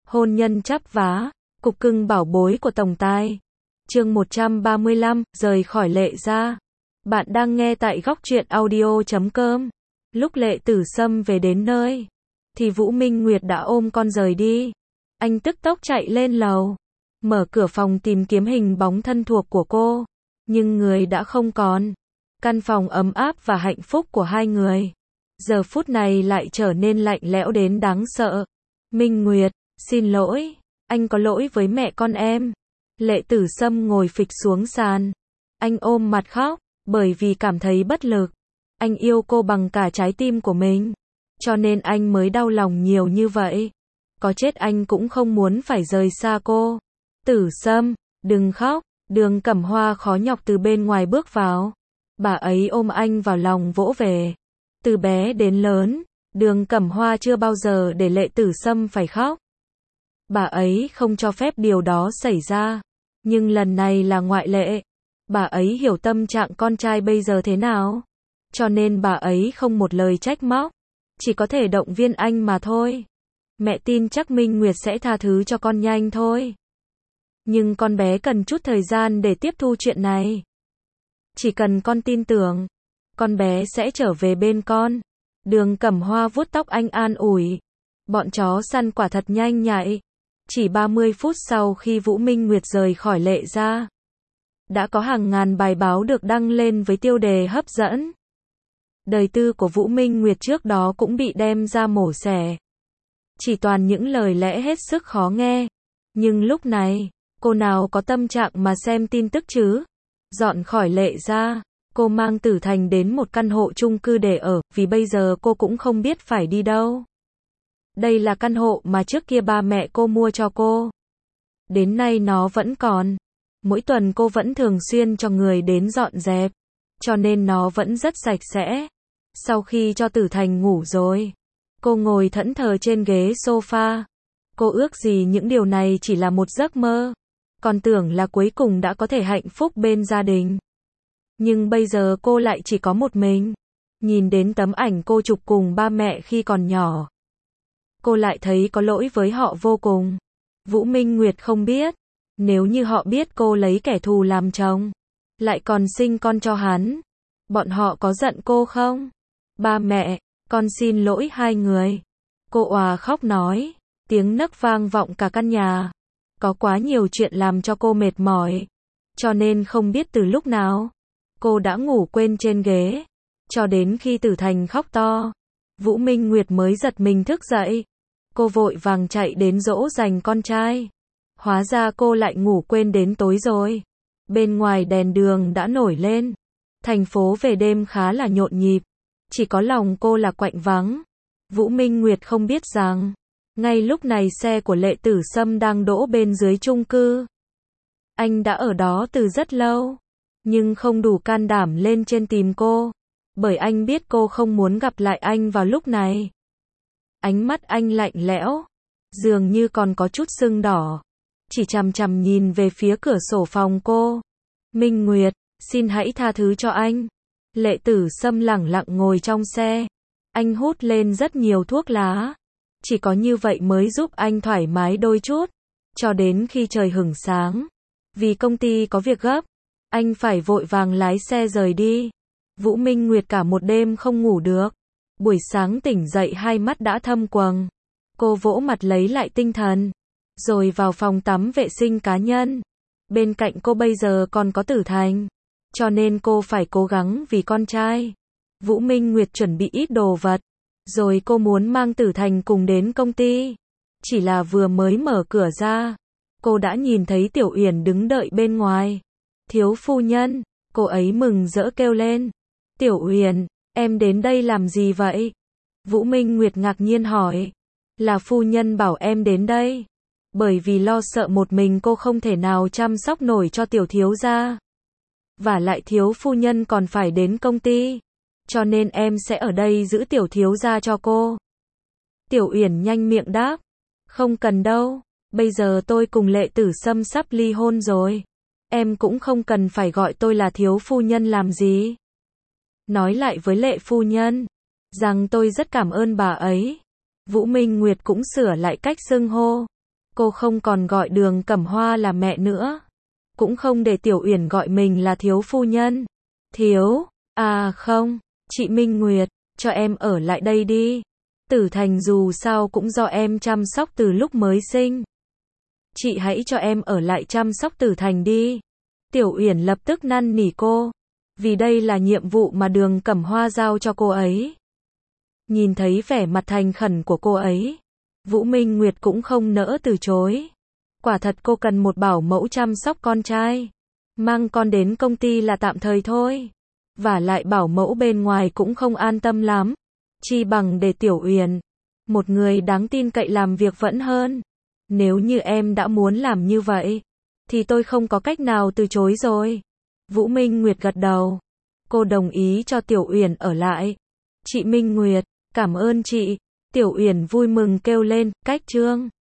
Hôn nhân chắp vá, cục cưng bảo bối của tổng tài. Chương 135, rời khỏi Lệ gia. Bạn đang nghe tại góc truyện audio.com. Lúc Lệ Tử Sâm về đến nơi, thì Vũ Minh Nguyệt đã ôm con rời đi. Anh tức tốc chạy lên lầu, mở cửa phòng tìm kiếm hình bóng thân thuộc của cô. Nhưng người đã không còn. Căn phòng ấm áp và hạnh phúc của hai người, giờ phút này lại trở nên lạnh lẽo đến đáng sợ. Minh Nguyệt, xin lỗi, anh có lỗi với mẹ con em. Lệ Tử Sâm ngồi phịch xuống sàn. Anh ôm mặt khóc, bởi vì cảm thấy bất lực. Anh yêu cô bằng cả trái tim của mình, cho nên anh mới đau lòng nhiều như vậy. Có chết anh cũng không muốn phải rời xa cô. Tử Sâm, đừng khóc. Đường Cẩm Hoa khó nhọc từ bên ngoài bước vào. Bà ấy ôm anh vào lòng vỗ về. Từ bé đến lớn, Đường Cẩm Hoa chưa bao giờ để Lệ Tử Sâm phải khóc. Bà ấy không cho phép điều đó xảy ra. Nhưng lần này là ngoại lệ. Bà ấy hiểu tâm trạng con trai bây giờ thế nào. Cho nên bà ấy không một lời trách móc. Chỉ có thể động viên anh mà thôi. Mẹ tin chắc Minh Nguyệt sẽ tha thứ cho con nhanh thôi. Nhưng con bé cần chút thời gian để tiếp thu chuyện này. Chỉ cần con tin tưởng, con bé sẽ trở về bên con. Đường Cẩm Hoa vuốt tóc anh an ủi. Bọn chó săn quả thật nhanh nhạy. Chỉ 30 phút sau khi Vũ Minh Nguyệt rời khỏi Lệ gia, đã có hàng ngàn bài báo được đăng lên với tiêu đề hấp dẫn. Đời tư của Vũ Minh Nguyệt trước đó cũng bị đem ra mổ xẻ. Chỉ toàn những lời lẽ hết sức khó nghe. Nhưng lúc này, cô nào có tâm trạng mà xem tin tức chứ? Dọn khỏi Lệ gia, cô mang Tử Thành đến một căn hộ chung cư để ở, vì bây giờ cô cũng không biết phải đi đâu. Đây là căn hộ mà trước kia ba mẹ cô mua cho cô. Đến nay nó vẫn còn. Mỗi tuần cô vẫn thường xuyên cho người đến dọn dẹp, cho nên nó vẫn rất sạch sẽ. Sau khi cho Tử Thành ngủ rồi, cô ngồi thẫn thờ trên ghế sofa. Cô ước gì những điều này chỉ là một giấc mơ. Còn tưởng là cuối cùng đã có thể hạnh phúc bên gia đình. Nhưng bây giờ cô lại chỉ có một mình. Nhìn đến tấm ảnh cô chụp cùng ba mẹ khi còn nhỏ, cô lại thấy có lỗi với họ vô cùng. Vũ Minh Nguyệt không biết, nếu như họ biết cô lấy kẻ thù làm chồng, lại còn sinh con cho hắn, bọn họ có giận cô không? Ba mẹ, con xin lỗi hai người. Cô òa khóc nói, tiếng nấc vang vọng cả căn nhà. Có quá nhiều chuyện làm cho cô mệt mỏi, cho nên không biết từ lúc nào, cô đã ngủ quên trên ghế. Cho đến khi Tử Thành khóc to, Vũ Minh Nguyệt mới giật mình thức dậy. Cô vội vàng chạy đến dỗ dành con trai. Hóa ra cô lại ngủ quên đến tối rồi. Bên ngoài đèn đường đã nổi lên. Thành phố về đêm khá là nhộn nhịp. Chỉ có lòng cô là quạnh vắng. Vũ Minh Nguyệt không biết rằng, ngay lúc này xe của Lệ Tử Sâm đang đỗ bên dưới chung cư. Anh đã ở đó từ rất lâu, nhưng không đủ can đảm lên trên tìm cô, bởi anh biết cô không muốn gặp lại anh vào lúc này. Ánh mắt anh lạnh lẽo, dường như còn có chút sưng đỏ, chỉ chằm chằm nhìn về phía cửa sổ phòng cô. Minh Nguyệt, xin hãy tha thứ cho anh. Lệ Tử Sâm lẳng lặng ngồi trong xe. Anh hút lên rất nhiều thuốc lá. Chỉ có như vậy mới giúp anh thoải mái đôi chút. Cho đến khi trời hửng sáng, vì công ty có việc gấp, anh phải vội vàng lái xe rời đi. Vũ Minh Nguyệt cả một đêm không ngủ được. Buổi sáng tỉnh dậy hai mắt đã thâm quầng. Cô vỗ mặt lấy lại tinh thần, rồi vào phòng tắm vệ sinh cá nhân. Bên cạnh cô bây giờ còn có Tử Thành, cho nên cô phải cố gắng vì con trai. Vũ Minh Nguyệt chuẩn bị ít đồ vật, rồi cô muốn mang Tử Thành cùng đến công ty. Chỉ là vừa mới mở cửa ra, cô đã nhìn thấy Tiểu Uyển đứng đợi bên ngoài. Thiếu phu nhân, cô ấy mừng rỡ kêu lên. Tiểu Uyển, em đến đây làm gì vậy? Vũ Minh Nguyệt ngạc nhiên hỏi. Là phu nhân bảo em đến đây. Bởi vì lo sợ một mình cô không thể nào chăm sóc nổi cho tiểu thiếu gia. Và lại thiếu phu nhân còn phải đến công ty, cho nên em sẽ ở đây giữ tiểu thiếu gia cho cô. Tiểu Uyển nhanh miệng đáp. Không cần đâu, bây giờ tôi cùng Lệ Tử Sâm sắp ly hôn rồi. Em cũng không cần phải gọi tôi là thiếu phu nhân làm gì. Nói lại với Lệ phu nhân rằng tôi rất cảm ơn bà ấy. Vũ Minh Nguyệt cũng sửa lại cách xưng hô. Cô không còn gọi Đường Cẩm Hoa là mẹ nữa. Cũng không để Tiểu Uyển gọi mình là thiếu phu nhân. Thiếu, à không, chị Minh Nguyệt, cho em ở lại đây đi. Tử Thành dù sao cũng do em chăm sóc từ lúc mới sinh. Chị hãy cho em ở lại chăm sóc Tử Thành đi. Tiểu Uyển lập tức năn nỉ cô. Vì đây là nhiệm vụ mà Đường Cẩm Hoa giao cho cô ấy. Nhìn thấy vẻ mặt thành khẩn của cô ấy, Vũ Minh Nguyệt cũng không nỡ từ chối. Quả thật cô cần một bảo mẫu chăm sóc con trai. Mang con đến công ty là tạm thời thôi. Vả lại bảo mẫu bên ngoài cũng không an tâm lắm. Chi bằng để Tiểu Uyển, một người đáng tin cậy làm việc vẫn hơn. Nếu như em đã muốn làm như vậy, thì tôi không có cách nào từ chối rồi. Vũ Minh Nguyệt gật đầu. Cô đồng ý cho Tiểu Uyển ở lại. Chị Minh Nguyệt, cảm ơn chị. Tiểu Uyển vui mừng kêu lên, cách Trương.